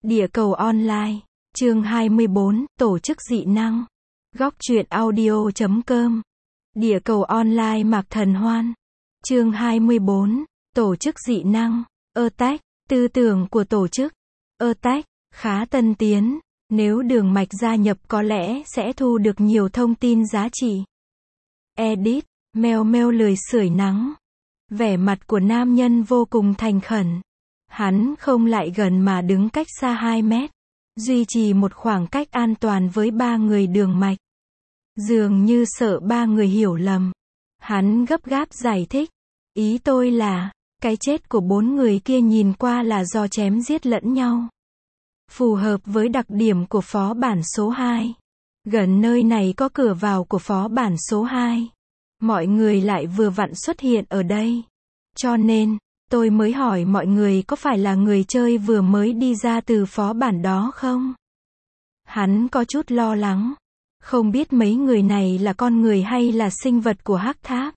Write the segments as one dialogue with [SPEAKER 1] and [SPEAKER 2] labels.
[SPEAKER 1] Địa cầu online, chương 24, tổ chức dị năng. Góc truyện audio.com. Địa cầu online Mạc Thần Hoan. Chương 24, tổ chức dị năng. Attack, tư tưởng của tổ chức. Attack, khá tân tiến. Nếu Đường Mạch gia nhập có lẽ sẽ thu được nhiều thông tin giá trị. Edit, meo meo lười sưởi nắng. Vẻ mặt của nam nhân vô cùng thành khẩn. Hắn không lại gần mà đứng cách xa 2 mét. Duy trì một khoảng cách an toàn với 3 người Đường Mạch. Dường như sợ 3 người hiểu lầm. Hắn gấp gáp giải thích. Ý tôi là, cái chết của 4 người kia nhìn qua là do chém giết lẫn nhau. Phù hợp với đặc điểm của phó bản số 2. Gần nơi này có cửa vào của phó bản số 2. Mọi người lại vừa vặn xuất hiện ở đây. Cho nên, tôi mới hỏi mọi người có phải là người chơi vừa mới đi ra từ phó bản đó không? Hắn có chút lo lắng. Không biết mấy người này là con người hay là sinh vật của hắc tháp.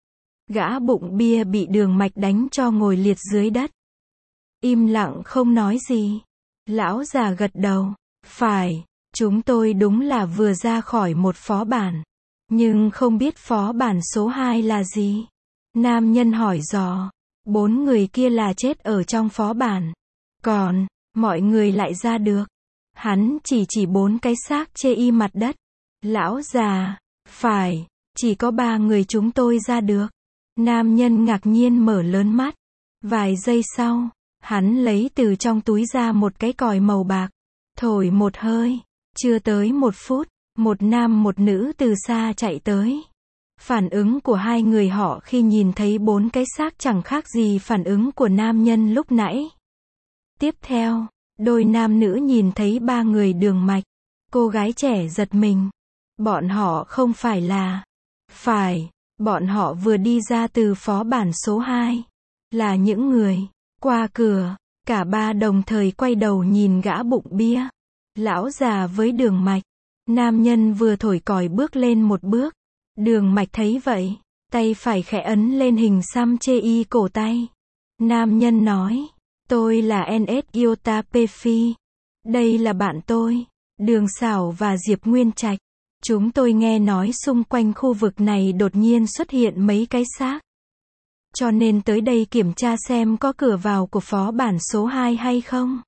[SPEAKER 1] Gã bụng bia bị Đường Mạch đánh cho ngồi liệt dưới đất. Im lặng không nói gì. Lão già gật đầu. Phải, chúng tôi đúng là vừa ra khỏi một phó bản. Nhưng không biết phó bản số 2 là gì? Nam nhân hỏi dò. 4 người kia là chết ở trong phó bản. Còn, mọi người lại ra được. Hắn chỉ 4 cái xác chê y mặt đất. Lão già, phải, chỉ có 3 người chúng tôi ra được. Nam nhân ngạc nhiên mở lớn mắt. Vài giây sau, hắn lấy từ trong túi ra một cái còi màu bạc. Thổi một hơi. Chưa tới 1 phút, một nam một nữ từ xa chạy tới. Phản ứng của 2 người họ khi nhìn thấy 4 cái xác chẳng khác gì phản ứng của nam nhân lúc nãy. Tiếp theo, đôi nam nữ nhìn thấy 3 người Đường Mạch. Cô gái trẻ giật mình. Bọn họ không phải là... Phải, bọn họ vừa đi ra từ phó bản số 2. Là những người qua cửa. Cả 3 đồng thời quay đầu nhìn gã bụng bia. Lão già với Đường Mạch. Nam nhân vừa thổi còi bước lên một bước. Đường Mạch thấy vậy, tay phải khẽ ấn lên hình xăm chê y cổ tay. Nam nhân nói, tôi là NS Iota Pefi. Đây là bạn tôi, Đường Sảo và Diệp Nguyên Trạch. Chúng tôi nghe nói xung quanh khu vực này đột nhiên xuất hiện mấy cái xác. Cho nên tới đây kiểm tra xem có cửa vào của phó bản số 2 hay không.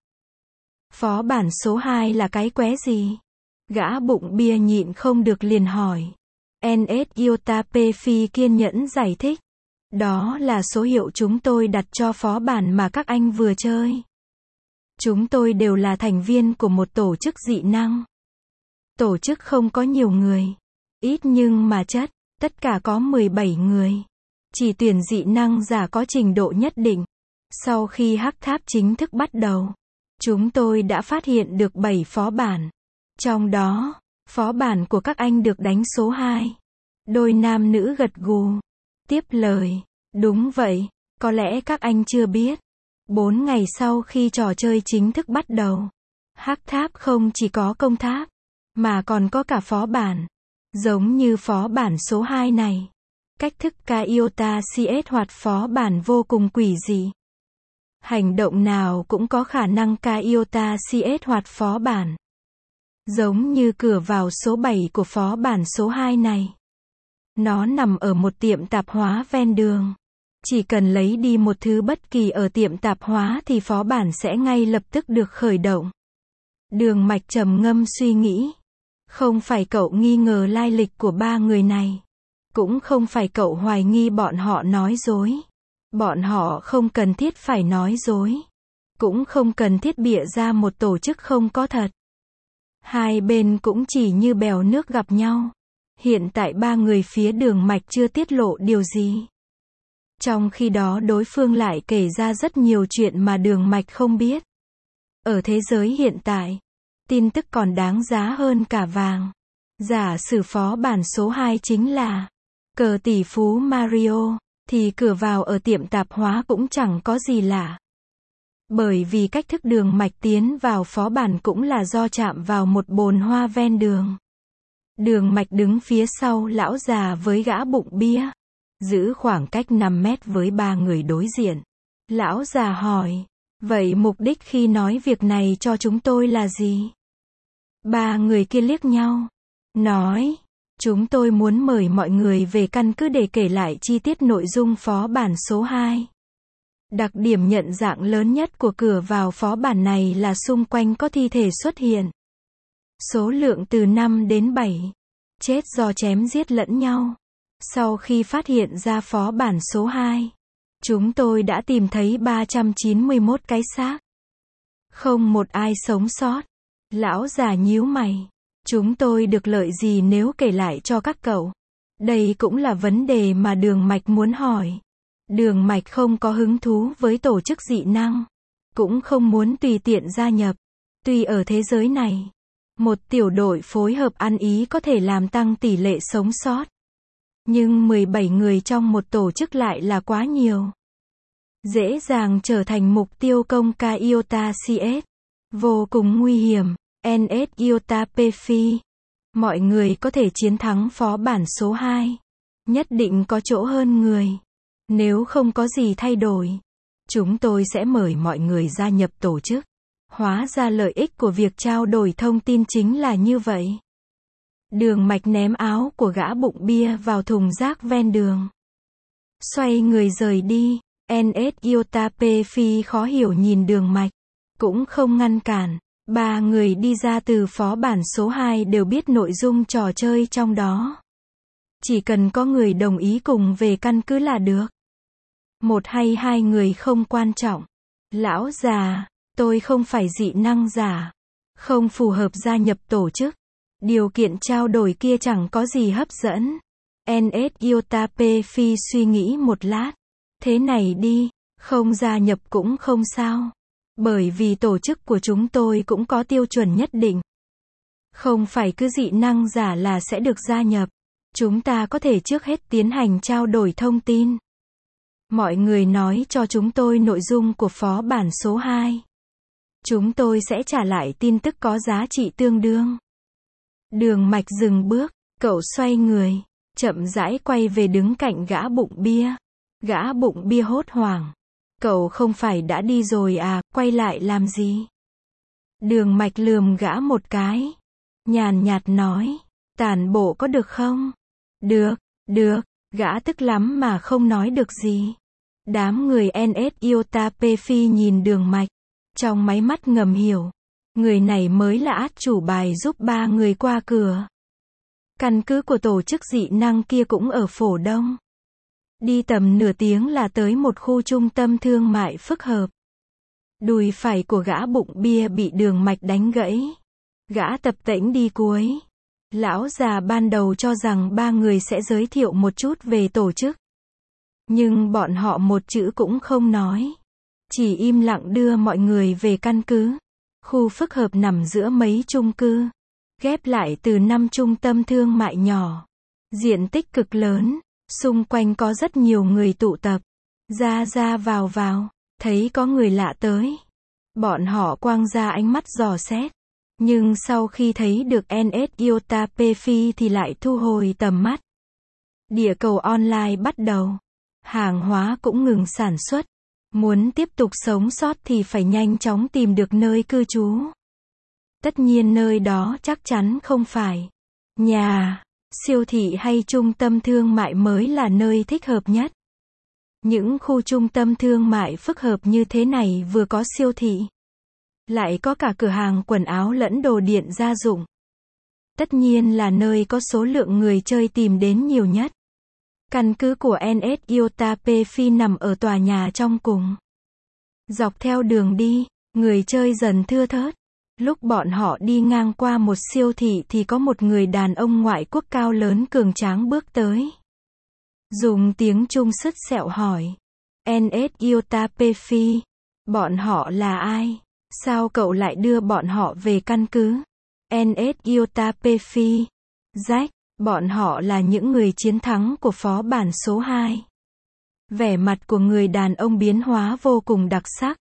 [SPEAKER 1] Phó bản số 2 là cái qué gì? Gã bụng bia nhịn không được liền hỏi. NS Iota Pefi kiên nhẫn giải thích. Đó là số hiệu chúng tôi đặt cho phó bản mà các anh vừa chơi. Chúng tôi đều là thành viên của một tổ chức dị năng. Tổ chức không có nhiều người. Ít nhưng mà chất, tất cả có 17 người. Chỉ tuyển dị năng giả có trình độ nhất định. Sau khi hắc tháp chính thức bắt đầu, chúng tôi đã phát hiện được 7 phó bản. Trong đó, phó bản của các anh được đánh số 2. Đôi nam nữ gật gù. Tiếp lời. Đúng vậy, có lẽ các anh chưa biết. 4 ngày sau khi trò chơi chính thức bắt đầu, hắc tháp không chỉ có công tháp, mà còn có cả phó bản. Giống như phó bản số 2 này. Cách thức Iota CS hoạt phó bản vô cùng quỷ dị. Hành động nào cũng có khả năng Iota CS hoạt phó bản. Giống như cửa vào số 7 của phó bản số 2 này. Nó nằm ở một tiệm tạp hóa ven đường. Chỉ cần lấy đi một thứ bất kỳ ở tiệm tạp hóa thì phó bản sẽ ngay lập tức được khởi động. Đường Mạch trầm ngâm suy nghĩ. Không phải cậu nghi ngờ lai lịch của 3 người này. Cũng không phải cậu hoài nghi bọn họ nói dối. Bọn họ không cần thiết phải nói dối. Cũng không cần thiết bịa ra một tổ chức không có thật. Hai bên cũng chỉ như bèo nước gặp nhau. Hiện tại 3 người phía Đường Mạch chưa tiết lộ điều gì. Trong khi đó đối phương lại kể ra rất nhiều chuyện mà Đường Mạch không biết. Ở thế giới hiện tại, tin tức còn đáng giá hơn cả vàng. Giả sử phó bản số 2 chính là cờ tỷ phú Mario, thì cửa vào ở tiệm tạp hóa cũng chẳng có gì lạ. Bởi vì cách thức Đường Mạch tiến vào phó bản cũng là do chạm vào một bồn hoa ven đường. Đường Mạch đứng phía sau lão già với gã bụng bia. Giữ khoảng cách 5 mét với 3 người đối diện. Lão già hỏi. Vậy mục đích khi nói việc này cho chúng tôi là gì? Ba người kia liếc nhau. Nói, chúng tôi muốn mời mọi người về căn cứ để kể lại chi tiết nội dung phó bản số 2. Đặc điểm nhận dạng lớn nhất của cửa vào phó bản này là xung quanh có thi thể xuất hiện. Số lượng từ 5 đến 7. Chết do chém giết lẫn nhau. Sau khi phát hiện ra phó bản số 2, chúng tôi đã tìm thấy 391 cái xác. Không một ai sống sót. Lão già nhíu mày. Chúng tôi được lợi gì nếu kể lại cho các cậu? Đây cũng là vấn đề mà Đường Mạch muốn hỏi. Đường Mạch không có hứng thú với tổ chức dị năng. Cũng không muốn tùy tiện gia nhập. Tuy ở thế giới này, một tiểu đội phối hợp ăn ý có thể làm tăng tỷ lệ sống sót. Nhưng 17 người trong một tổ chức lại là quá nhiều. Dễ dàng trở thành mục tiêu công ca Iota CS. Vô cùng nguy hiểm. NS Iota Phi. Mọi người có thể chiến thắng phó bản số 2. Nhất định có chỗ hơn người. Nếu không có gì thay đổi, chúng tôi sẽ mời mọi người gia nhập tổ chức. Hóa ra lợi ích của việc trao đổi thông tin chính là như vậy. Đường Mạch ném áo của gã bụng bia vào thùng rác ven đường. Xoay người rời đi. NS Iota Phi khó hiểu nhìn Đường Mạch. Cũng không ngăn cản. Ba người đi ra từ phó bản số 2 đều biết nội dung trò chơi trong đó. Chỉ cần có người đồng ý cùng về căn cứ là được. Một hay hai người không quan trọng. Lão già, tôi không phải dị năng giả. Không phù hợp gia nhập tổ chức. Điều kiện trao đổi kia chẳng có gì hấp dẫn. NS Iota Phi suy nghĩ một lát. Thế này đi, không gia nhập cũng không sao. Bởi vì tổ chức của chúng tôi cũng có tiêu chuẩn nhất định. Không phải cứ dị năng giả là sẽ được gia nhập. Chúng ta có thể trước hết tiến hành trao đổi thông tin. Mọi người nói cho chúng tôi nội dung của phó bản số 2. Chúng tôi sẽ trả lại tin tức có giá trị tương đương. Đường Mạch dừng bước, cậu xoay người, chậm rãi quay về đứng cạnh gã bụng bia. Gã bụng bia hốt hoảng. Cậu không phải đã đi rồi à, quay lại làm gì? Đường Mạch lườm gã một cái. Nhàn nhạt nói, tản bộ có được không? Được, gã tức lắm mà không nói được gì. Đám người NS Iota Phi nhìn Đường Mạch. Trong máy mắt ngầm hiểu. Người này mới là át chủ bài giúp ba người qua cửa. Căn cứ của tổ chức dị năng kia cũng ở Phổ Đông. Đi tầm nửa tiếng là tới một khu trung tâm thương mại phức hợp. Đùi phải của gã bụng bia bị Đường Mạch đánh gãy. Gã tập tễnh đi cuối. Lão già ban đầu cho rằng ba người sẽ giới thiệu một chút về tổ chức. Nhưng bọn họ một chữ cũng không nói. Chỉ im lặng đưa mọi người về căn cứ. Khu phức hợp nằm giữa mấy chung cư. Ghép lại từ 5 trung tâm thương mại nhỏ. Diện tích cực lớn. Xung quanh có rất nhiều người tụ tập. Ra vào. Thấy có người lạ tới. Bọn họ quăng ra ánh mắt dò xét. Nhưng sau khi thấy được NS Iota Phi thì lại thu hồi tầm mắt. Địa cầu online bắt đầu. Hàng hóa cũng ngừng sản xuất. Muốn tiếp tục sống sót thì phải nhanh chóng tìm được nơi cư trú. Tất nhiên nơi đó chắc chắn không phải nhà, siêu thị hay trung tâm thương mại mới là nơi thích hợp nhất. Những khu trung tâm thương mại phức hợp như thế này vừa có siêu thị, lại có cả cửa hàng quần áo lẫn đồ điện gia dụng. Tất nhiên là nơi có số lượng người chơi tìm đến nhiều nhất. Căn cứ của NS Iota Phi nằm ở tòa nhà trong cùng. Dọc theo đường đi, người chơi dần thưa thớt. Lúc bọn họ đi ngang qua một siêu thị thì có một người đàn ông ngoại quốc cao lớn cường tráng bước tới. Dùng tiếng Trung sứt sẹo hỏi. NS Iota Phi, bọn họ là ai? Sao cậu lại đưa bọn họ về căn cứ? NS Iota Phi, Jack, bọn họ là những người chiến thắng của phó bản số 2. Vẻ mặt của người đàn ông biến hóa vô cùng đặc sắc.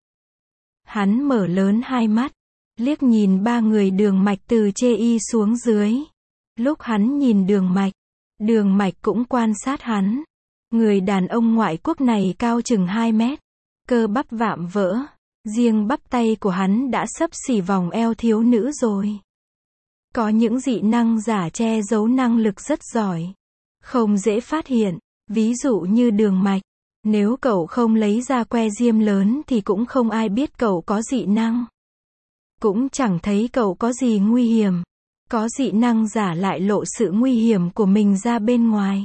[SPEAKER 1] Hắn mở lớn hai mắt, liếc nhìn ba người Đường Mạch từ chê y xuống dưới. Lúc hắn nhìn Đường Mạch cũng quan sát hắn. Người đàn ông ngoại quốc này cao chừng 2 mét, cơ bắp vạm vỡ, Riêng bắp tay của hắn đã xấp xỉ vòng eo thiếu nữ rồi. Có những dị năng giả che giấu năng lực rất giỏi, không dễ phát hiện, ví dụ như Đường Mạch. Nếu cậu không lấy ra que diêm lớn thì cũng không ai biết cậu có dị năng. Cũng chẳng thấy cậu có gì nguy hiểm. Có dị năng giả lại lộ sự nguy hiểm của mình ra bên ngoài.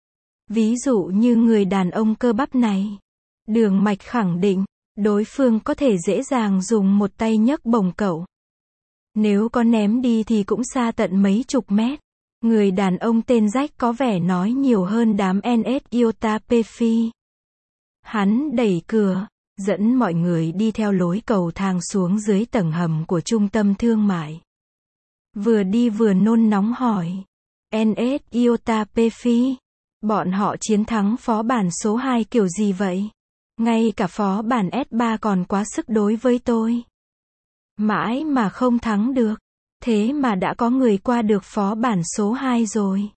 [SPEAKER 1] Ví dụ như người đàn ông cơ bắp này. Đường Mạch khẳng định, đối phương có thể dễ dàng dùng một tay nhấc bổng cậu. Nếu có ném đi thì cũng xa tận mấy chục mét. Người đàn ông tên Jack có vẻ nói nhiều hơn đám NS Iota Phi. Hắn đẩy cửa, dẫn mọi người đi theo lối cầu thang xuống dưới tầng hầm của trung tâm thương mại. Vừa đi vừa nôn nóng hỏi. NS Iota Phi, bọn họ chiến thắng phó bản số 2 kiểu gì vậy? Ngay cả phó bản S3 còn quá sức đối với tôi. Mãi mà không thắng được. Thế mà đã có người qua được phó bản số 2 rồi.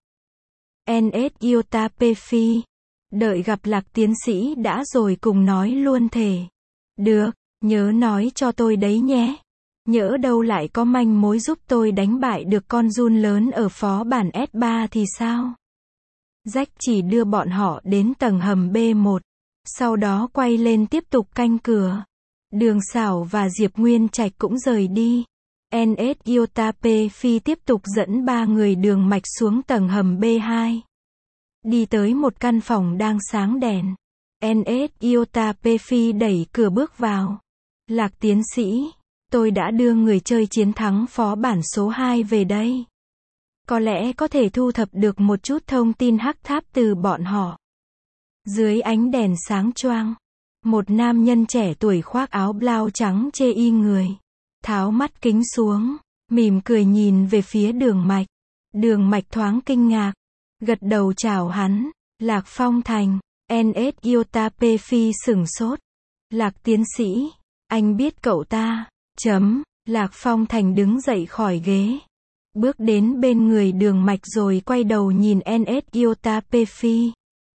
[SPEAKER 1] NS Iota Phi. Đợi gặp Lạc tiến sĩ đã rồi cùng nói luôn thể. Được, nhớ nói cho tôi đấy nhé. Nhỡ đâu lại có manh mối giúp tôi đánh bại được con giun lớn ở phó bản S3 thì sao? Jack chỉ đưa bọn họ đến tầng hầm B1. Sau đó quay lên tiếp tục canh cửa. Đường Sảo và Diệp Nguyên Trạch cũng rời đi. NS Iota Phi tiếp tục dẫn 3 người Đường Mạch xuống tầng hầm B2. Đi tới một căn phòng đang sáng đèn. NS Iota Phi đẩy cửa bước vào. Lạc tiến sĩ, tôi đã đưa người chơi chiến thắng phó bản số 2 về đây. Có lẽ có thể thu thập được một chút thông tin hắc tháp từ bọn họ. Dưới ánh đèn sáng choang, một nam nhân trẻ tuổi khoác áo blau trắng chê y người. Tháo mắt kính xuống, mỉm cười nhìn về phía Đường Mạch. Đường Mạch thoáng kinh ngạc, gật đầu chào hắn. Lạc Phong Thành. NS Iota Phi sửng sốt. Lạc tiến sĩ, anh biết cậu ta. Lạc Phong Thành đứng dậy khỏi ghế, bước đến bên người Đường Mạch rồi quay đầu nhìn NS Iota Phi.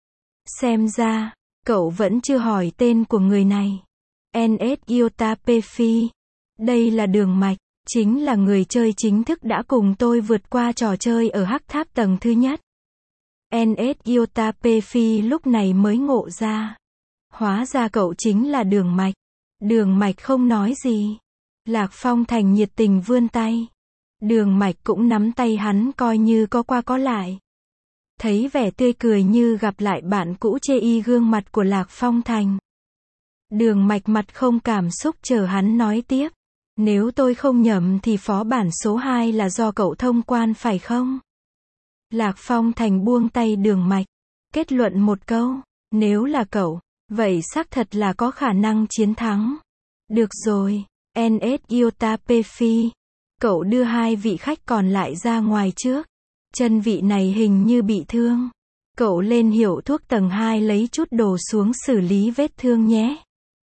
[SPEAKER 1] Xem ra, cậu vẫn chưa hỏi tên của người này. NS Iota Phi. Đây là Đường Mạch, chính là người chơi chính thức đã cùng tôi vượt qua trò chơi ở hắc tháp tầng thứ nhất. NS Iota Phi lúc này mới ngộ ra. Hóa ra cậu chính là Đường Mạch. Đường Mạch không nói gì. Lạc Phong Thành nhiệt tình vươn tay. Đường Mạch cũng nắm tay hắn coi như có qua có lại. Thấy vẻ tươi cười như gặp lại bạn cũ chê y gương mặt của Lạc Phong Thành. Đường Mạch mặt không cảm xúc chờ hắn nói tiếp. Nếu tôi không nhầm thì phó bản số 2 là do cậu thông quan phải không? Lạc Phong Thành buông tay Đường Mạch. Kết luận một câu. Nếu là cậu, vậy xác thật là có khả năng chiến thắng. Được rồi, NS Iota Phi. Cậu đưa 2 vị khách còn lại ra ngoài trước. Chân vị này hình như bị thương. Cậu lên hiệu thuốc tầng 2 lấy chút đồ xuống xử lý vết thương nhé.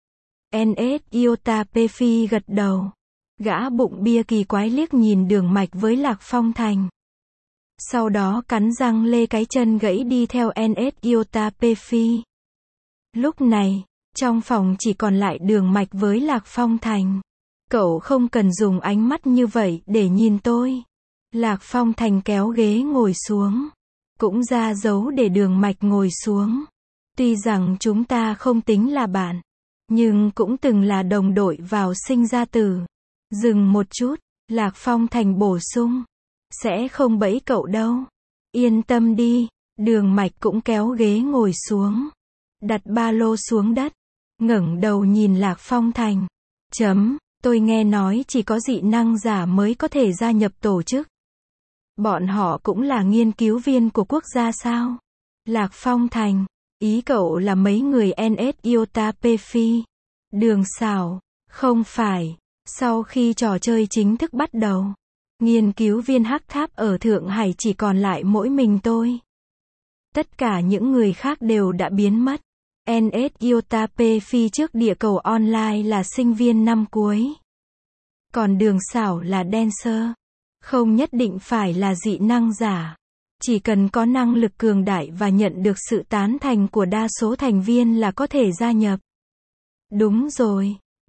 [SPEAKER 1] NS Iota Phi gật đầu. Gã bụng bia kỳ quái liếc nhìn Đường Mạch với Lạc Phong Thành. Sau đó cắn răng lê cái chân gãy đi theo NS Iota Phi. Lúc này, trong phòng chỉ còn lại Đường Mạch với Lạc Phong Thành. Cậu không cần dùng ánh mắt như vậy để nhìn tôi. Lạc Phong Thành kéo ghế ngồi xuống. Cũng ra dấu để Đường Mạch ngồi xuống. Tuy rằng chúng ta không tính là bạn, nhưng cũng từng là đồng đội vào sinh ra tử. Dừng một chút, Lạc Phong Thành bổ sung. Sẽ không bẫy cậu đâu. Yên tâm đi. Đường Mạch cũng kéo ghế ngồi xuống. Đặt ba lô xuống đất. Ngẩng đầu nhìn Lạc Phong Thành. Tôi nghe nói chỉ có dị năng giả mới có thể gia nhập tổ chức. Bọn họ cũng là nghiên cứu viên của quốc gia sao? Lạc Phong Thành. Ý cậu là mấy người NS Iota Phi. Đường Sảo. Không phải. Sau khi trò chơi chính thức bắt đầu, nghiên cứu viên hắc tháp ở Thượng Hải chỉ còn lại mỗi mình tôi. Tất cả những người khác đều đã biến mất. NS Iota Phi trước địa cầu online là sinh viên năm cuối. Còn Đường Sảo là dancer. Không nhất định phải là dị năng giả. Chỉ cần có năng lực cường đại và nhận được sự tán thành của đa số thành viên là có thể gia nhập. Đúng rồi.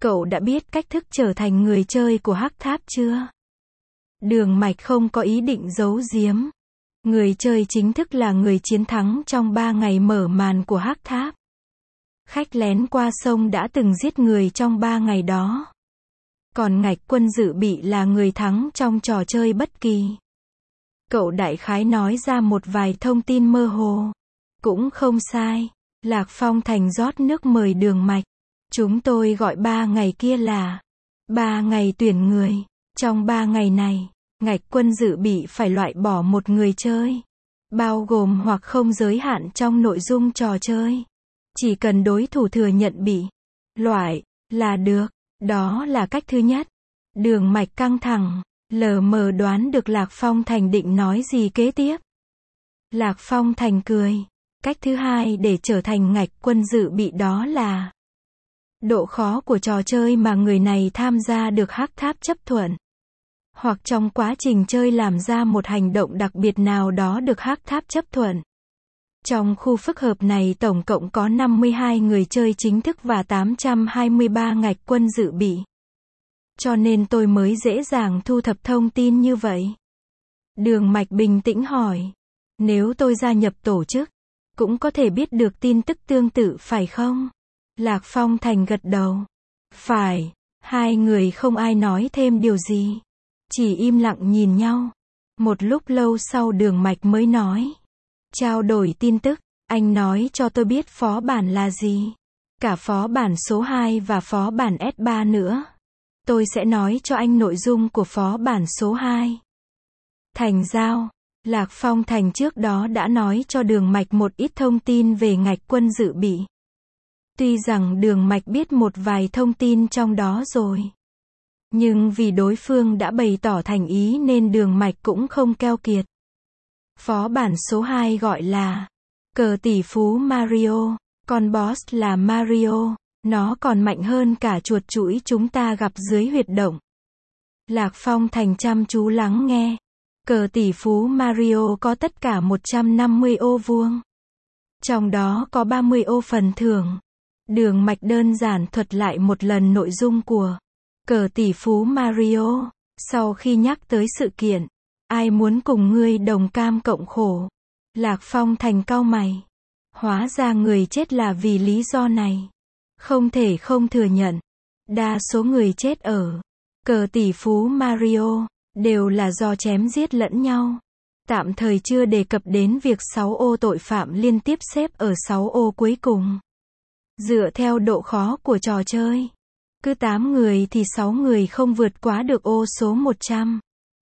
[SPEAKER 1] Cậu đã biết cách thức trở thành người chơi của hắc tháp chưa? Đường Mạch không có ý định giấu giếm. Người chơi chính thức là người chiến thắng trong 3 ngày mở màn của hắc tháp. Khách lén qua sông đã từng giết người trong 3 ngày đó. Còn Ngạch Quân dự bị là người thắng trong trò chơi bất kỳ. Cậu đại khái nói ra một vài thông tin mơ hồ. Cũng không sai. Lạc Phong Thành rót nước mời Đường Mạch. Chúng tôi gọi 3 ngày kia là 3 ngày tuyển người. Trong 3 ngày này, Ngạch Quân dự bị phải loại bỏ một người chơi. Bao gồm hoặc không giới hạn trong nội dung trò chơi. Chỉ cần đối thủ thừa nhận bị loại là được. Đó là cách thứ nhất. Đường Mạch căng thẳng, lờ mờ đoán được Lạc Phong Thành định nói gì kế tiếp. Lạc Phong Thành cười. Cách thứ hai để trở thành Ngạch Quân dự bị đó là độ khó của trò chơi mà người này tham gia được hắc tháp chấp thuận. Hoặc trong quá trình chơi làm ra một hành động đặc biệt nào đó được hắc tháp chấp thuận. Trong khu phức hợp này tổng cộng có 52 người chơi chính thức và 823 Ngạch Quân dự bị. Cho nên tôi mới dễ dàng thu thập thông tin như vậy. Đường Mạch bình tĩnh hỏi. Nếu tôi gia nhập tổ chức, cũng có thể biết được tin tức tương tự phải không? Lạc Phong Thành gật đầu. Phải. Hai người không ai nói thêm điều gì. Chỉ im lặng nhìn nhau. Một lúc lâu sau Đường Mạch mới nói. Trao đổi tin tức, anh nói cho tôi biết phó bản là gì. Cả phó bản số 2 và phó bản S3 nữa. Tôi sẽ nói cho anh nội dung của phó bản số 2. Thành giao. Lạc Phong Thành trước đó đã nói cho Đường Mạch một ít thông tin về Ngạch Quân dự bị. Tuy rằng Đường Mạch biết một vài thông tin trong đó rồi. Nhưng vì đối phương đã bày tỏ thành ý nên Đường Mạch cũng không keo kiệt. Phó bản số 2 gọi là Cờ tỷ phú Mario. Con boss là Mario. Nó còn mạnh hơn cả chuột chũi chúng ta gặp dưới huyệt động. Lạc Phong Thành chăm chú lắng nghe. Cờ tỷ phú Mario có tất cả 150 ô vuông. Trong đó có 30 ô phần thưởng. Đường Mạch đơn giản thuật lại một lần nội dung của Cờ tỷ phú Mario. Sau khi nhắc tới sự kiện, ai muốn cùng ngươi đồng cam cộng khổ? Lạc Phong Thành cau mày. Hóa ra người chết là vì lý do này. Không thể không thừa nhận. Đa số người chết ở Cờ tỷ phú Mario đều là do chém giết lẫn nhau. Tạm thời chưa đề cập đến việc 6 ô tội phạm liên tiếp xếp ở 6 ô cuối cùng. Dựa theo độ khó của trò chơi, cứ 8 người thì 6 người không vượt quá được ô số 100.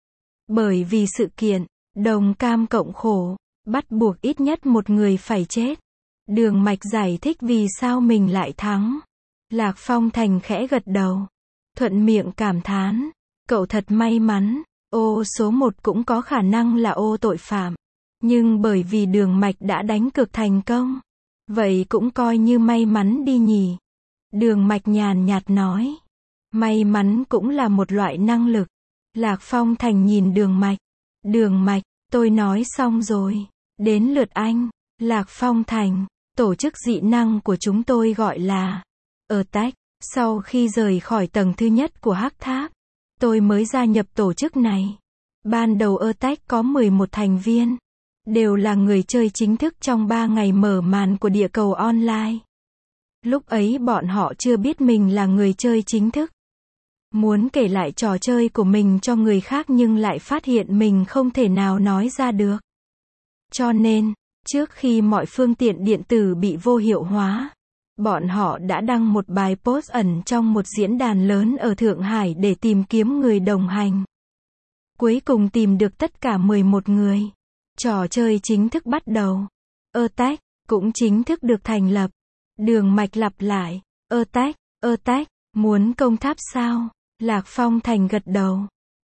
[SPEAKER 1] Bởi vì sự kiện đồng cam cộng khổ, bắt buộc ít nhất một người phải chết. Đường Mạch giải thích vì sao mình lại thắng. Lạc Phong Thành khẽ gật đầu. Thuận miệng cảm thán. Cậu thật may mắn. Ô số 1 cũng có khả năng là ô tội phạm. Nhưng bởi vì Đường Mạch đã đánh cược thành công. Vậy cũng coi như may mắn đi nhỉ. Đường Mạch nhàn nhạt nói. May mắn cũng là một loại năng lực. Lạc Phong Thành nhìn Đường Mạch. Đường Mạch, tôi nói xong rồi. Đến lượt anh. Lạc Phong Thành. Tổ chức dị năng của chúng tôi gọi là Attack. Sau khi rời khỏi tầng thứ nhất của hắc tháp, tôi mới gia nhập tổ chức này. Ban đầu Attack có 11 thành viên. Đều là người chơi chính thức trong 3 ngày mở màn của địa cầu online. Lúc ấy bọn họ chưa biết mình là người chơi chính thức. Muốn kể lại trò chơi của mình cho người khác nhưng lại phát hiện mình không thể nào nói ra được. Cho nên, trước khi mọi phương tiện điện tử bị vô hiệu hóa, bọn họ đã đăng một bài post ẩn trong một diễn đàn lớn ở Thượng Hải để tìm kiếm người đồng hành. Cuối cùng tìm được tất cả 11 người. Trò chơi chính thức bắt đầu. Attack cũng chính thức được thành lập. Đường Mạch lặp lại. Attack, muốn công tháp sao? Lạc Phong Thành gật đầu.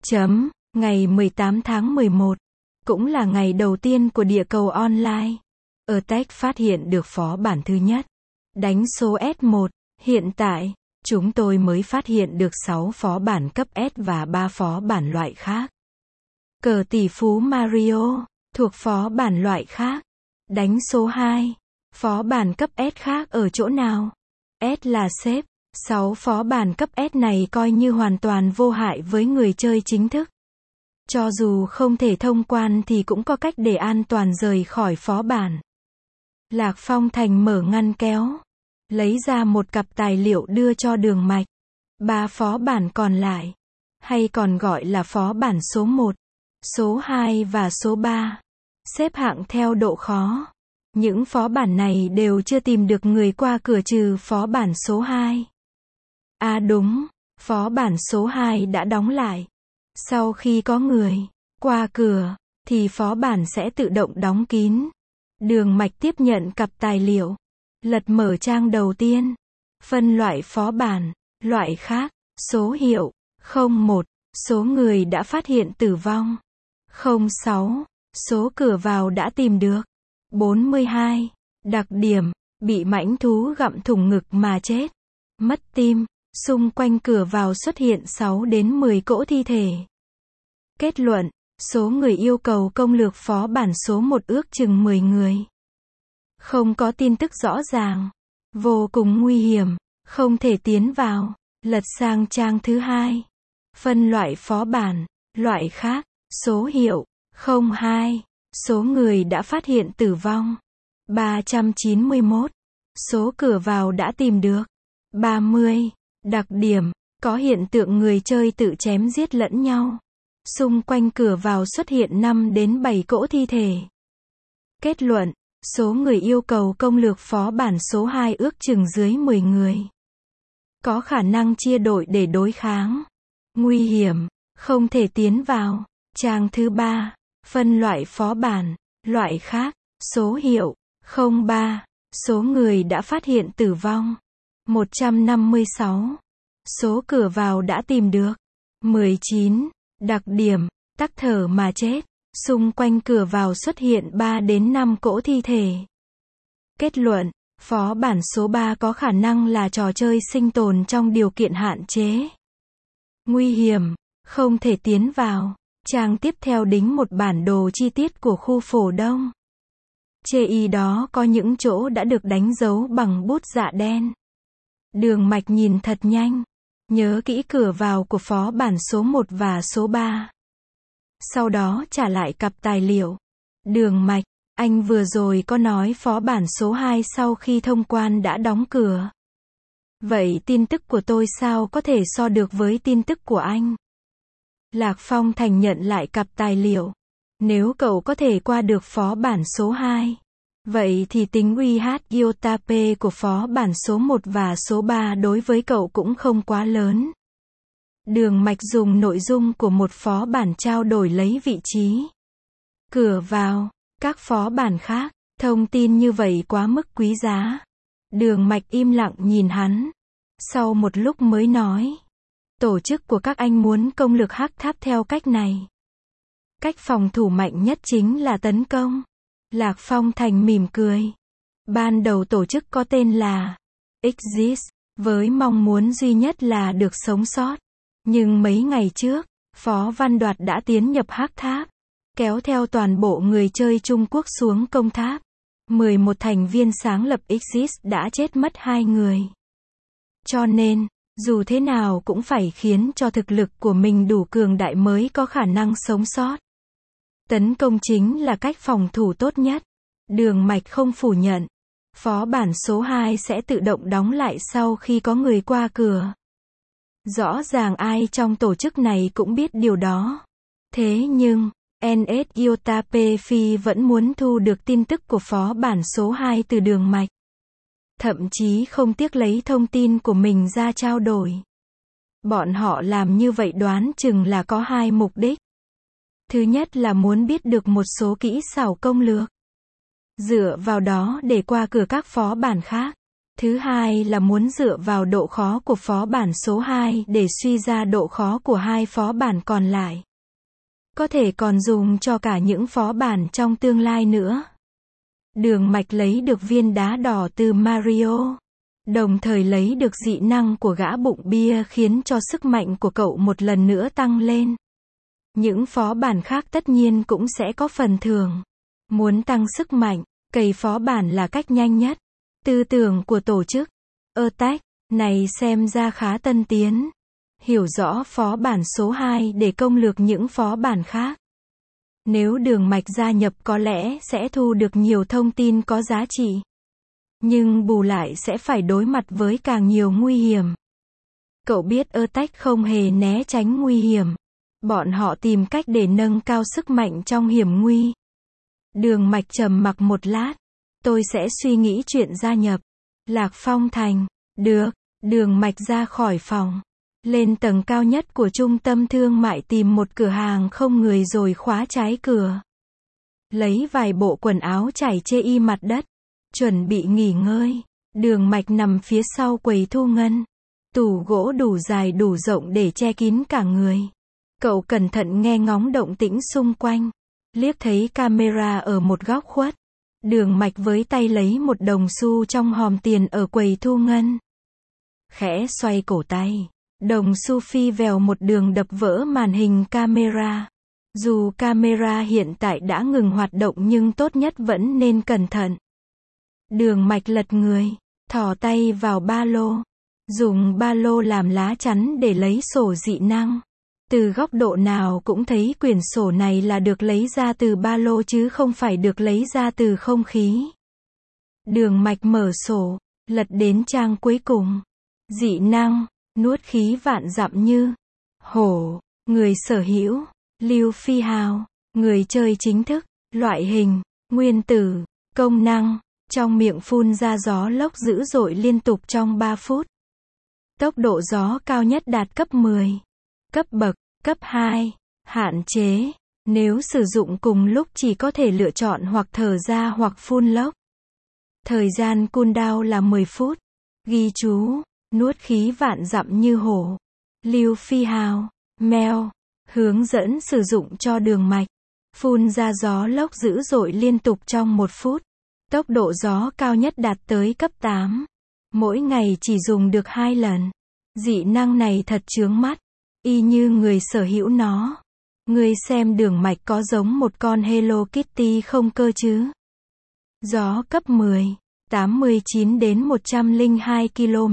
[SPEAKER 1] Ngày 18 tháng 11. Cũng là ngày đầu tiên của địa cầu online. Attack phát hiện được phó bản thứ nhất. Đánh số S1. Hiện tại, chúng tôi mới phát hiện được 6 phó bản cấp S và 3 phó bản loại khác. Cờ tỷ phú Mario thuộc phó bản loại khác. Đánh số 2. Phó bản cấp S khác ở chỗ nào? S là sếp. 6 phó bản cấp S này coi như hoàn toàn vô hại với người chơi chính thức. Cho dù không thể thông quan thì cũng có cách để an toàn rời khỏi phó bản. Lạc Phong Thành mở ngăn kéo, lấy ra một cặp tài liệu đưa cho Đường Mạch. 3 phó bản còn lại, hay còn gọi là phó bản số 1, số 2 và số 3, xếp hạng theo độ khó. Những phó bản này đều chưa tìm được người qua cửa trừ phó bản số 2. À đúng, phó bản số 2 đã đóng lại. Sau khi có người qua cửa, thì phó bản sẽ tự động đóng kín. Đường Mạch tiếp nhận cặp tài liệu, lật mở trang đầu tiên. Phân loại phó bản, loại khác, số hiệu, 01, số người đã phát hiện tử vong. 06, số cửa vào đã tìm được. 42, đặc điểm, bị mãnh thú gặm thủng ngực mà chết. Mất tim, xung quanh cửa vào xuất hiện 6 đến 10 cỗ thi thể. Kết luận, số người yêu cầu công lược phó bản số 1 ước chừng 10 người. Không có tin tức rõ ràng, vô cùng nguy hiểm, không thể tiến vào. Lật sang trang thứ 2. Phân loại phó bản, loại khác, số hiệu, 02, số người đã phát hiện tử vong. 391, số cửa vào đã tìm được. 30, đặc điểm, có hiện tượng người chơi tự chém giết lẫn nhau. Xung quanh cửa vào xuất hiện 5 đến 7 cỗ thi thể. Kết luận, số người yêu cầu công lược phó bản số 2 ước chừng dưới 10 người. Có khả năng chia đội để đối kháng. Nguy hiểm, không thể tiến vào. Trang thứ 3, phân loại phó bản, loại khác, số hiệu, 03, số người đã phát hiện tử vong. 156, số cửa vào đã tìm được. 19, đặc điểm, tắc thở mà chết. Xung quanh cửa vào xuất hiện 3 đến 5 cỗ thi thể. Kết luận, phó bản số 3 có khả năng là trò chơi sinh tồn trong điều kiện hạn chế. Nguy hiểm, không thể tiến vào. Trang tiếp theo đính một bản đồ chi tiết của khu phổ đông. Chê y đó có những chỗ đã được đánh dấu bằng bút dạ đen. Đường Mạch nhìn thật nhanh. Nhớ kỹ cửa vào của phó bản số 1 và số 3. Sau đó trả lại cặp tài liệu. Đường Mạch, anh vừa rồi có nói phó bản số 2 sau khi thông quan đã đóng cửa. Vậy tin tức của tôi sao có thể so được với tin tức của anh? Lạc Phong Thành nhận lại cặp tài liệu. Nếu cậu có thể qua được phó bản số 2, vậy thì tính UHIOTP của phó bản số 1 và số 3 đối với cậu cũng không quá lớn. Đường Mạch dùng nội dung của một phó bản trao đổi lấy vị trí. Cửa vào, các phó bản khác, thông tin như vậy quá mức quý giá. Đường Mạch im lặng nhìn hắn. Sau một lúc mới nói. Tổ chức của các anh muốn công lược hắc tháp theo cách này. Cách phòng thủ mạnh nhất chính là tấn công. Lạc Phong Thành mỉm cười. Ban đầu tổ chức có tên là Exist, với mong muốn duy nhất là được sống sót. Nhưng mấy ngày trước, Phó Văn Đoạt đã tiến nhập hắc tháp, kéo theo toàn bộ người chơi Trung Quốc xuống công tháp. 11 thành viên sáng lập Exist đã chết mất 2 người. Cho nên, dù thế nào cũng phải khiến cho thực lực của mình đủ cường đại mới có khả năng sống sót. Tấn công chính là cách phòng thủ tốt nhất. Đường Mạch không phủ nhận. Phó bản số 2 sẽ tự động đóng lại sau khi có người qua cửa. Rõ ràng ai trong tổ chức này cũng biết điều đó. Thế nhưng, NSIOTP Phi vẫn muốn thu được tin tức của phó bản số 2 từ Đường Mạch. Thậm chí không tiếc lấy thông tin của mình ra trao đổi. Bọn họ làm như vậy đoán chừng là có 2 mục đích. Thứ nhất là muốn biết được một số kỹ xảo công lược, dựa vào đó để qua cửa các phó bản khác. Thứ hai là muốn dựa vào độ khó của phó bản số 2 để suy ra độ khó của 2 phó bản còn lại. Có thể còn dùng cho cả những phó bản trong tương lai nữa. Đường Mạch lấy được viên đá đỏ từ Mario, đồng thời lấy được dị năng của gã bụng bia khiến cho sức mạnh của cậu một lần nữa tăng lên. Những phó bản khác tất nhiên cũng sẽ có phần thưởng. Muốn tăng sức mạnh, cày phó bản là cách nhanh nhất. Tư tưởng của tổ chức Attack Này xem ra khá tân tiến. Hiểu rõ phó bản số 2 để công lược những phó bản khác. Nếu Đường Mạch gia nhập có lẽ sẽ thu được nhiều thông tin có giá trị. Nhưng bù lại sẽ phải đối mặt với càng nhiều nguy hiểm. Cậu biết Attack không hề né tránh nguy hiểm. Bọn họ tìm cách để nâng cao sức mạnh trong hiểm nguy. Đường Mạch trầm mặc một lát. Tôi sẽ suy nghĩ chuyện gia nhập. Lạc Phong Thành. Được. Đường Mạch ra khỏi phòng. Lên tầng cao nhất của trung tâm thương mại tìm một cửa hàng không người rồi khóa trái cửa. Lấy vài bộ quần áo trải chê y mặt đất. Chuẩn bị nghỉ ngơi. Đường Mạch nằm phía sau quầy thu ngân. Tủ gỗ đủ dài đủ rộng để che kín cả người. Cậu cẩn thận nghe ngóng động tĩnh xung quanh. Liếc thấy camera ở một góc khuất. Đường Mạch với tay lấy một đồng xu trong hòm tiền ở quầy thu ngân. Khẽ xoay cổ tay. Đồng xu phi vèo một đường đập vỡ màn hình camera. Dù camera hiện tại đã ngừng hoạt động nhưng tốt nhất vẫn nên cẩn thận. Đường Mạch lật người. Thò tay vào ba lô. Dùng ba lô làm lá chắn để lấy sổ dị năng. Từ góc độ nào cũng thấy quyển sổ này là được lấy ra từ ba lô chứ không phải được lấy ra từ không khí. Đường Mạch mở sổ, lật đến trang cuối cùng. Dị năng, nuốt khí vạn dặm như hổ, người sở hữu, Lưu Phi Hào, người chơi chính thức, loại hình, nguyên tử, công năng, trong miệng phun ra gió lốc dữ dội liên tục trong 3 phút. Tốc độ gió cao nhất đạt cấp 10. Cấp bậc, cấp 2. Hạn chế. Nếu sử dụng cùng lúc chỉ có thể lựa chọn hoặc thở ra hoặc phun lốc. Thời gian cooldown là 10 phút. Ghi chú. Nuốt khí vạn dặm như hổ. Lưu Phi Hào. Mèo. Hướng dẫn sử dụng cho Đường Mạch. Phun ra gió lốc dữ dội liên tục trong 1 phút. Tốc độ gió cao nhất đạt tới cấp 8. Mỗi ngày chỉ dùng được 2 lần. Dị năng này thật chướng mắt. Y như người sở hữu nó. Người xem Đường Mạch có giống một con Hello Kitty không cơ chứ? Gió cấp 10. 89 đến 102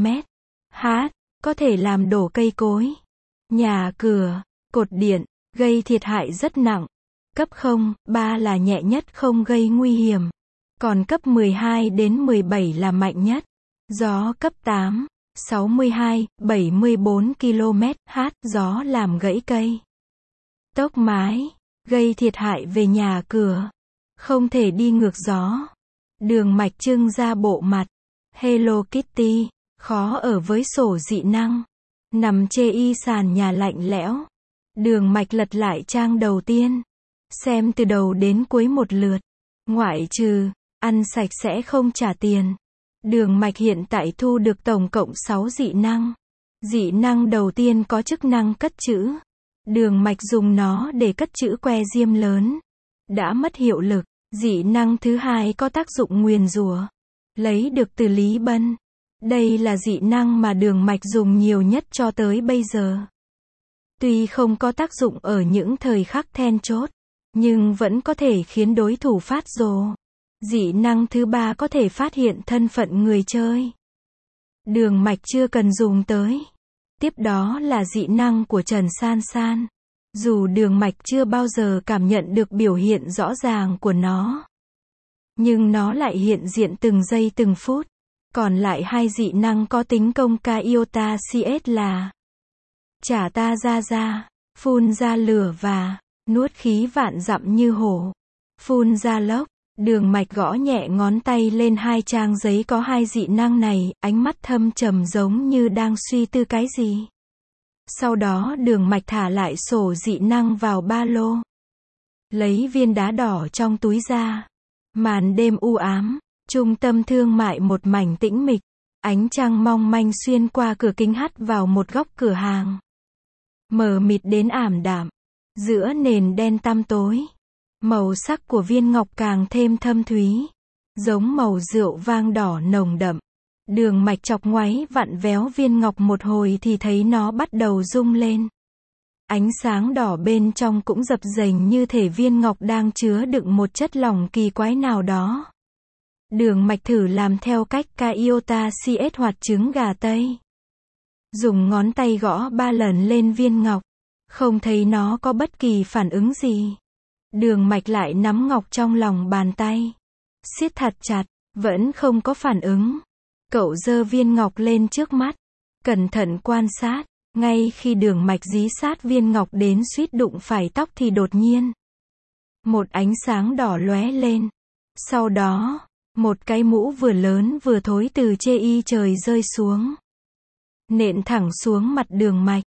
[SPEAKER 1] km/h. Có thể làm đổ cây cối. Nhà cửa, cột điện, gây thiệt hại rất nặng. Cấp 0, 3 là nhẹ nhất không gây nguy hiểm. Còn cấp 12 đến 17 là mạnh nhất. Gió cấp 8, 62, 74 km/h, gió làm gãy cây. Tốc mái, gây thiệt hại về nhà cửa. Không thể đi ngược gió. Đường Mạch trưng ra bộ mặt. Hello Kitty, khó ở với sổ dị năng. Nằm chê y sàn nhà lạnh lẽo. Đường Mạch lật lại trang đầu tiên. Xem từ đầu đến cuối một lượt. Ngoại trừ, ăn sạch sẽ không trả tiền. Đường Mạch hiện tại thu được tổng cộng 6 dị năng. Dị năng đầu tiên có chức năng cất chữ. Đường Mạch dùng nó để cất chữ que diêm lớn. Đã mất hiệu lực. Dị năng thứ hai có tác dụng nguyền rủa. Lấy được từ Lý Bân. Đây là dị năng mà Đường Mạch dùng nhiều nhất cho tới bây giờ. Tuy không có tác dụng ở những thời khắc then chốt, nhưng vẫn có thể khiến đối thủ phát rồ. Dị năng thứ ba có thể phát hiện thân phận người chơi. Đường Mạch chưa cần dùng tới. Tiếp đó là dị năng của Trần San San. Dù Đường Mạch chưa bao giờ cảm nhận được biểu hiện rõ ràng của nó, nhưng nó lại hiện diện từng giây từng phút. Còn lại hai dị năng có tính công ca iota CS là trả ta ra, phun ra lửa và nuốt khí vạn dặm như hổ, phun ra lốc. Đường Mạch gõ nhẹ ngón tay lên hai trang giấy có hai dị năng này, ánh mắt thâm trầm giống như đang suy tư cái gì. Sau đó Đường Mạch thả lại sổ dị năng vào ba lô. Lấy viên đá đỏ trong túi ra. Màn đêm u ám, trung tâm thương mại một mảnh tĩnh mịch. Ánh trăng mong manh xuyên qua cửa kính hắt vào một góc cửa hàng. Mờ mịt đến ảm đạm. Giữa nền đen tăm tối, màu sắc của viên ngọc càng thêm thâm thúy. Giống màu rượu vang đỏ nồng đậm. Đường Mạch chọc ngoáy vặn véo viên ngọc một hồi thì thấy nó bắt đầu rung lên. Ánh sáng đỏ bên trong cũng dập dềnh như thể viên ngọc đang chứa đựng một chất lỏng kỳ quái nào đó. Đường Mạch thử làm theo cách ca iota CS hoạt trứng gà Tây. dùng ngón tay gõ 3 lần lên viên ngọc. Không thấy nó có bất kỳ phản ứng gì. Đường Mạch lại nắm ngọc trong lòng bàn tay. Siết thật chặt, vẫn không có phản ứng. Cậu giơ viên ngọc lên trước mắt. Cẩn thận quan sát. Ngay khi Đường Mạch dí sát viên ngọc đến suýt đụng phải tóc thì đột nhiên. Một ánh sáng đỏ lóe lên. Sau đó, một cái mũ vừa lớn vừa thối từ trên trời rơi xuống. Nện thẳng xuống mặt Đường Mạch.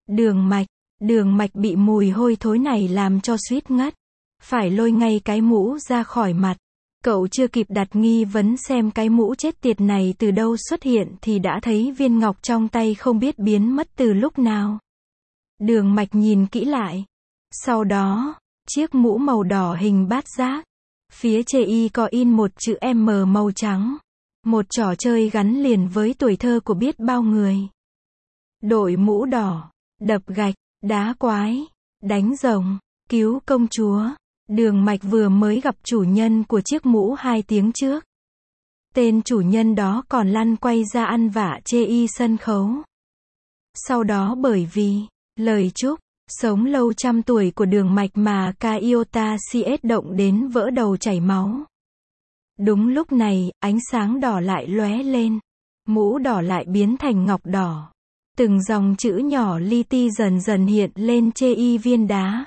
[SPEAKER 1] Đường Mạch bị mùi hôi thối này làm cho suýt ngất. Phải lôi ngay cái mũ ra khỏi mặt. Cậu chưa kịp đặt nghi vấn xem cái mũ chết tiệt này từ đâu xuất hiện thì đã thấy viên ngọc trong tay không biết biến mất từ lúc nào. Đường Mạch nhìn kỹ lại. Sau đó, chiếc mũ màu đỏ hình bát giác. Phía trên có in một chữ M màu trắng. Một trò chơi gắn liền với tuổi thơ của biết bao người. Đội mũ đỏ, đập gạch, đá quái, đánh rồng, cứu công chúa. Đường Mạch vừa mới gặp chủ nhân của chiếc mũ 2 tiếng trước. Tên chủ nhân đó còn lăn quay ra ăn vạ trên sân khấu. Sau đó bởi vì lời chúc sống lâu trăm tuổi của Đường Mạch mà Kaiota CS động đến vỡ đầu chảy máu. Đúng lúc này, ánh sáng đỏ lại lóe lên. Mũ đỏ lại biến thành ngọc đỏ. Từng dòng chữ nhỏ li ti dần dần hiện lên trên viên đá.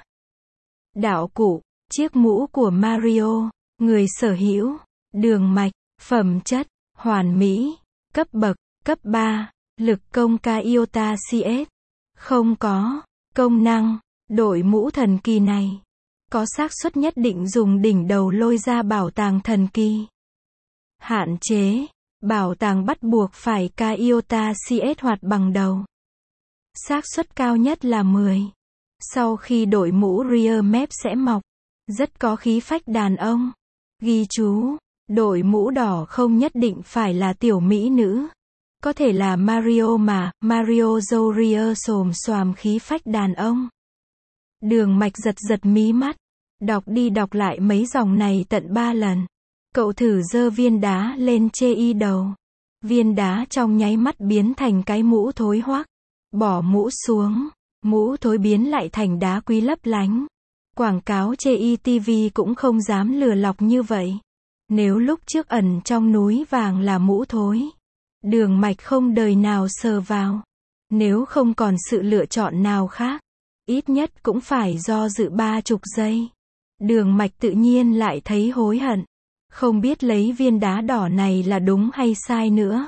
[SPEAKER 1] Đạo cụ, chiếc mũ của Mario, người sở hữu, Đường Mạch, phẩm chất, hoàn mỹ, cấp bậc, cấp 3, lực công Kaiota CS. Không có công năng, đội mũ thần kỳ này có xác suất nhất định dùng đỉnh đầu lôi ra bảo tàng thần kỳ. Hạn chế, bảo tàng bắt buộc phải Kaiota CS hoạt bằng đầu. Xác suất cao nhất là 10. Sau khi đội mũ rear map sẽ mọc. Rất có khí phách đàn ông. Ghi chú, đội mũ đỏ không nhất định phải là tiểu mỹ nữ. Có thể là Mario mà, Mario Zoria xồm xoàm khí phách đàn ông. Đường Mạch giật giật mí mắt. Đọc đi đọc lại mấy dòng này tận 3 lần. Cậu thử giơ viên đá lên trên đầu. Viên đá trong nháy mắt biến thành cái mũ thối hoắc. Bỏ mũ xuống. Mũ thối biến lại thành đá quý lấp lánh. Quảng cáo trên TV cũng không dám lừa lọc như vậy. Nếu lúc trước ẩn trong núi vàng là mũ thối. Đường Mạch không đời nào sờ vào. Nếu không còn sự lựa chọn nào khác. Ít nhất cũng phải do dự 30 giây. Đường Mạch tự nhiên lại thấy hối hận. Không biết lấy viên đá đỏ này là đúng hay sai nữa.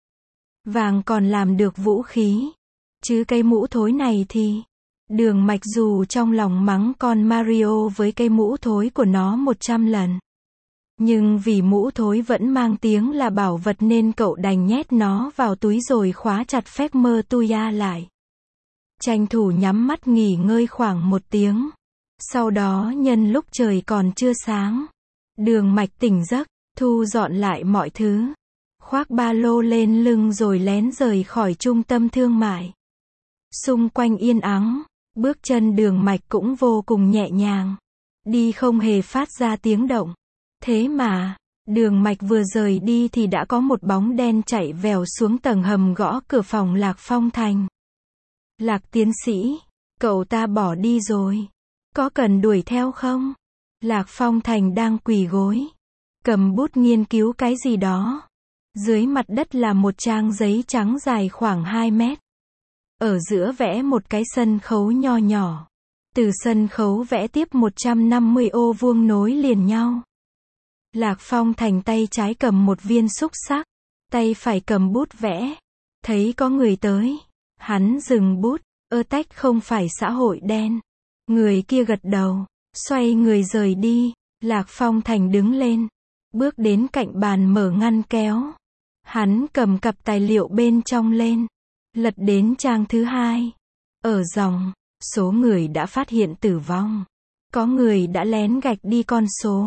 [SPEAKER 1] Vàng còn làm được vũ khí. Chứ cái mũ thối này thì... Đường Mạch dù trong lòng mắng con Mario với cái mũ thối của nó 100 lần. Nhưng vì mũ thối vẫn mang tiếng là bảo vật nên cậu đành nhét nó vào túi rồi khóa chặt phép mơ Tuya lại. Tranh thủ nhắm mắt nghỉ ngơi khoảng 1 tiếng. Sau đó nhân lúc trời còn chưa sáng. Đường Mạch tỉnh giấc, thu dọn lại mọi thứ. Khoác ba lô lên lưng rồi lén rời khỏi trung tâm thương mại. Xung quanh yên ắng. Bước chân Đường Mạch cũng vô cùng nhẹ nhàng. Đi không hề phát ra tiếng động. Thế mà, Đường Mạch vừa rời đi thì đã có một bóng đen chạy vèo xuống tầng hầm gõ cửa phòng Lạc Phong Thành. Lạc tiến sĩ, cậu ta bỏ đi rồi. Có cần đuổi theo không? Lạc Phong Thành đang quỳ gối. Cầm bút nghiên cứu cái gì đó. Dưới mặt đất là một trang giấy trắng dài khoảng 2 mét. Ở giữa vẽ một cái sân khấu nho nhỏ. Từ sân khấu vẽ tiếp 150 ô vuông nối liền nhau. Lạc Phong Thành tay trái cầm một viên xúc xắc. Tay phải cầm bút vẽ. Thấy có người tới. Hắn dừng bút. Tách không phải xã hội đen. Người kia gật đầu. Xoay người rời đi. Lạc Phong Thành đứng lên. Bước đến cạnh bàn mở ngăn kéo. Hắn cầm cặp tài liệu bên trong lên. Lật đến trang thứ 2. Ở dòng, số người đã phát hiện tử vong. Có người đã lén gạch đi con số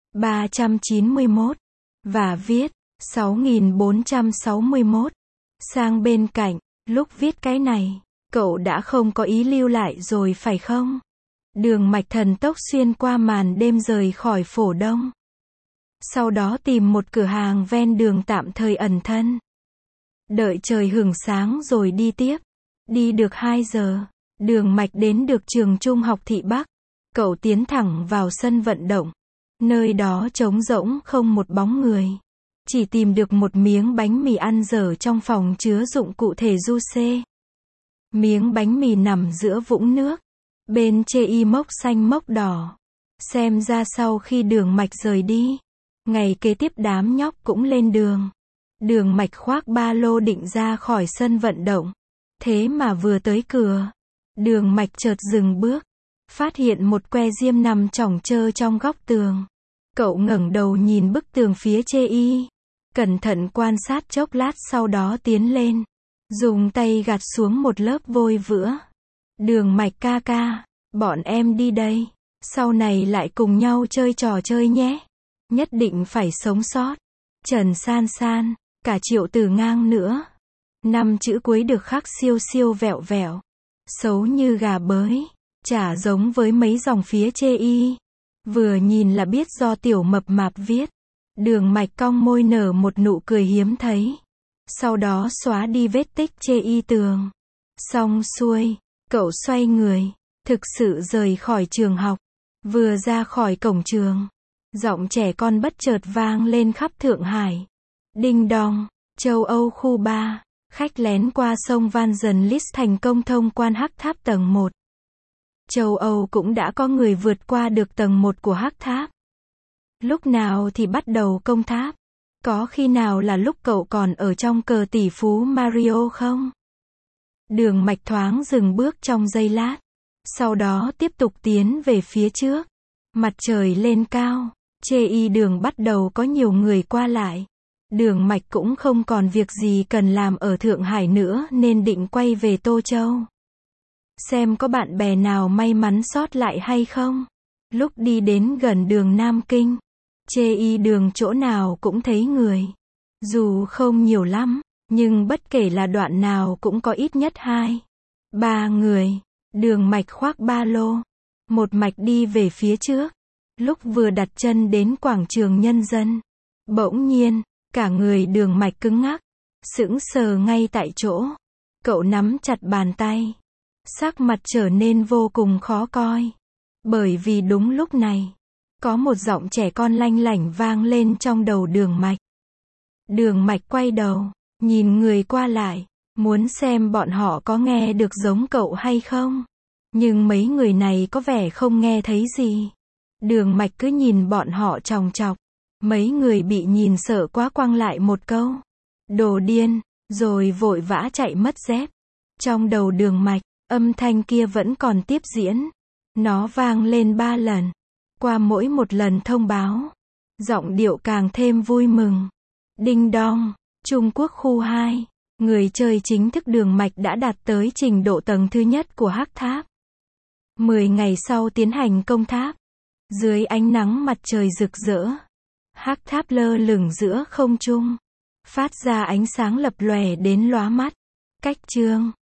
[SPEAKER 1] 391. Và viết 6461. Sang bên cạnh, lúc viết cái này, cậu đã không có ý lưu lại rồi phải không? Đường Mạch thần tốc xuyên qua màn đêm rời khỏi Phổ Đông. Sau đó tìm một cửa hàng ven đường tạm thời ẩn thân. Đợi trời hửng sáng rồi đi tiếp. Đi được 2 giờ, Đường Mạch đến được trường trung học thị Bắc. Cậu tiến thẳng vào sân vận động. Nơi đó trống rỗng không một bóng người. Chỉ tìm được một miếng bánh mì ăn dở trong phòng chứa dụng cụ thể du xê. Miếng bánh mì nằm giữa vũng nước. Bên chê y mốc xanh mốc đỏ. Xem ra sau khi Đường Mạch rời đi, ngày kế tiếp đám nhóc cũng lên đường. Đường Mạch khoác ba lô định ra khỏi sân vận động. Thế mà vừa tới cửa, Đường Mạch chợt dừng bước. Phát hiện một que diêm nằm chỏng chơ trong góc tường. Cậu ngẩng đầu nhìn bức tường phía chê y. Cẩn thận quan sát chốc lát sau đó tiến lên. Dùng tay gạt xuống một lớp vôi vữa. Đường Mạch ca ca, bọn em đi đây. Sau này lại cùng nhau chơi trò chơi nhé. Nhất định phải sống sót. Trần San San, cả Triệu Tử Ngang nữa. 5 chữ cuối được khắc siêu siêu vẹo vẹo. Xấu như gà bới. Chả giống với mấy dòng phía chê y. Vừa nhìn là biết do tiểu mập mạp viết. Đường Mạch cong môi nở một nụ cười hiếm thấy. Sau đó xóa đi vết tích chê y tường. Xong xuôi, cậu xoay người, thực sự rời khỏi trường học. Vừa ra khỏi cổng trường, giọng trẻ con bất chợt vang lên khắp Thượng Hải. Đinh đong, châu Âu khu 3, khách lén qua sông Van dần List thành công thông quan hắc tháp tầng 1. Châu Âu cũng đã có người vượt qua được tầng 1 của hắc tháp. Lúc nào thì bắt đầu công tháp? Có khi nào là lúc cậu còn ở trong cờ tỷ phú Mario không? Đường Mạch thoáng dừng bước trong giây lát. Sau đó tiếp tục tiến về phía trước. Mặt trời lên cao. Chê y đường bắt đầu có nhiều người qua lại. Đường Mạch cũng không còn việc gì cần làm ở Thượng Hải nữa nên định quay về Tô Châu. Xem có bạn bè nào may mắn sót lại hay không. Lúc đi đến gần đường Nam Kinh, chê y đường chỗ nào cũng thấy người. Dù không nhiều lắm, nhưng bất kể là đoạn nào cũng có ít nhất 2, 3 người. Đường Mạch khoác ba lô, một mạch đi về phía trước. Lúc vừa đặt chân đến quảng trường Nhân dân, bỗng nhiên, cả người Đường Mạch cứng ngắc, sững sờ ngay tại chỗ. Cậu nắm chặt bàn tay, sắc mặt trở nên vô cùng khó coi. Bởi vì đúng lúc này, có một giọng trẻ con lanh lảnh vang lên trong đầu Đường Mạch. Đường Mạch quay đầu, nhìn người qua lại, muốn xem bọn họ có nghe được giống cậu hay không. Nhưng mấy người này có vẻ không nghe thấy gì. Đường Mạch cứ nhìn bọn họ chòng chọc. Mấy người bị nhìn sợ quá quăng lại một câu. Đồ điên, rồi vội vã chạy mất dép. Trong đầu Đường Mạch, âm thanh kia vẫn còn tiếp diễn. Nó vang lên 3 lần. Qua mỗi một lần thông báo, giọng điệu càng thêm vui mừng. Đinh đong, Trung Quốc khu 2. Người chơi chính thức Đường Mạch đã đạt tới trình độ tầng thứ nhất của hắc tháp. 10 ngày sau tiến hành công tháp. Dưới ánh nắng mặt trời rực rỡ, hắc tháp lơ lửng giữa không trung, phát ra ánh sáng lập lòe đến lóa mắt. Cách chương